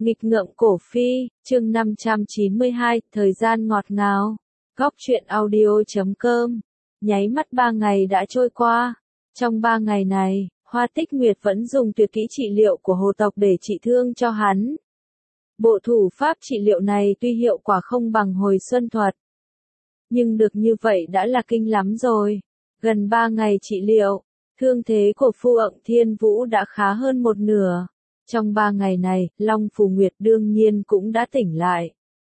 Nghịch ngợm cổ phi, chương 592, thời gian ngọt ngào. Góc truyện audio.com. Nháy mắt 3 ngày đã trôi qua. Trong 3 ngày này, Hoa Tích Nguyệt vẫn dùng tuyệt kỹ trị liệu của hồ tộc để trị thương cho hắn. Bộ thủ pháp trị liệu này tuy hiệu quả không bằng hồi xuân thuật, nhưng được như vậy đã là kinh lắm rồi. Gần 3 ngày trị liệu, thương thế của Phượng Thiên Vũ đã khá hơn một nửa. Trong 3 ngày này, Long Phù Nguyệt đương nhiên cũng đã tỉnh lại.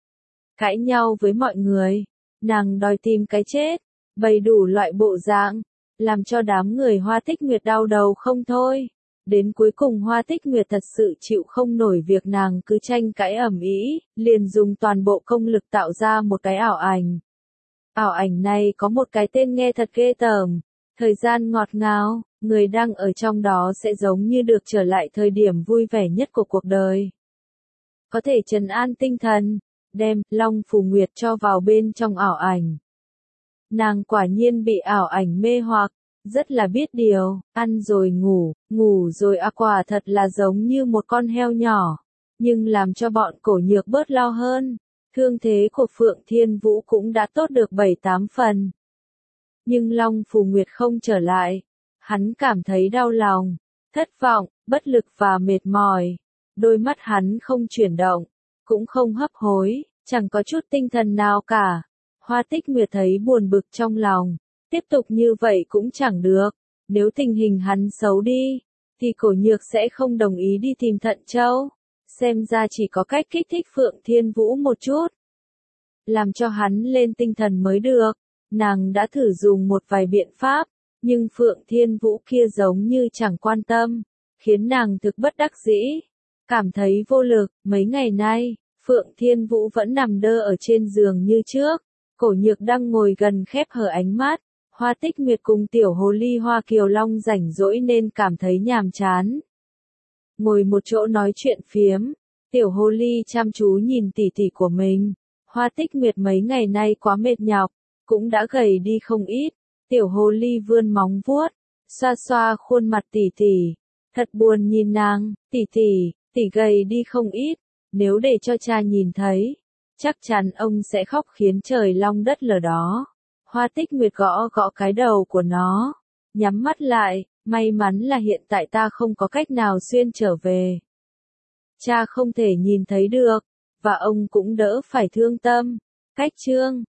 Cãi nhau với mọi người, nàng đòi tìm cái chết, bày đủ loại bộ dạng, làm cho đám người Hoa Tích Nguyệt đau đầu không thôi. Đến cuối cùng Hoa Tích Nguyệt thật sự chịu không nổi việc nàng cứ tranh cãi ầm ĩ, liền dùng toàn bộ công lực tạo ra một cái ảo ảnh. Ảo ảnh này có một cái tên nghe thật ghê tởm, thời gian ngọt ngào, người đang ở trong đó sẽ giống như được trở lại thời điểm vui vẻ nhất của cuộc đời. Có thể trấn an tinh thần, đem Long Phù Nguyệt cho vào bên trong ảo ảnh. Nàng quả nhiên bị ảo ảnh mê hoặc, rất là biết điều, ăn rồi ngủ rồi quả thật là giống như một con heo nhỏ, nhưng làm cho bọn Cổ Nhược bớt lo hơn. Thương thế của Phượng Thiên Vũ cũng đã tốt được 7-8 phần. Nhưng Long Phù Nguyệt không trở lại. Hắn cảm thấy đau lòng, thất vọng, bất lực và mệt mỏi. Đôi mắt hắn không chuyển động, cũng không hấp hối, chẳng có chút tinh thần nào cả. Hoa Tích Nguyệt thấy buồn bực trong lòng. Tiếp tục như vậy cũng chẳng được. Nếu tình hình hắn xấu đi, thì Cổ Nhược sẽ không đồng ý đi tìm Thận Châu. Xem ra chỉ có cách kích thích Phượng Thiên Vũ một chút, làm cho hắn lên tinh thần mới được. Nàng đã thử dùng một vài biện pháp, nhưng Phượng Thiên Vũ kia giống như chẳng quan tâm, khiến nàng thực bất đắc dĩ, cảm thấy vô lực. Mấy ngày nay, Phượng Thiên Vũ vẫn nằm đơ ở trên giường như trước. Cổ Nhược đang ngồi gần khép hờ ánh mắt. Hoa Tích Nguyệt cùng tiểu hồ ly Hoa Kiều Long rảnh rỗi nên cảm thấy nhàm chán. Ngồi một chỗ nói chuyện phiếm, tiểu hồ ly chăm chú nhìn tỷ tỷ của mình. Hoa Tích Nguyệt mấy ngày nay quá mệt nhọc, cũng đã gầy đi không ít. Tiểu hồ ly vươn móng vuốt, xoa xoa khuôn mặt tỷ tỷ. Thật buồn nhìn nàng, tỷ gầy đi không ít. Nếu để cho cha nhìn thấy, chắc chắn ông sẽ khóc khiến trời long đất lở đó. Hoa Tích Nguyệt gõ gõ cái đầu của nó, nhắm mắt lại, may mắn là hiện tại ta không có cách nào xuyên trở về. Cha không thể nhìn thấy được, và ông cũng đỡ phải thương tâm. Cách chương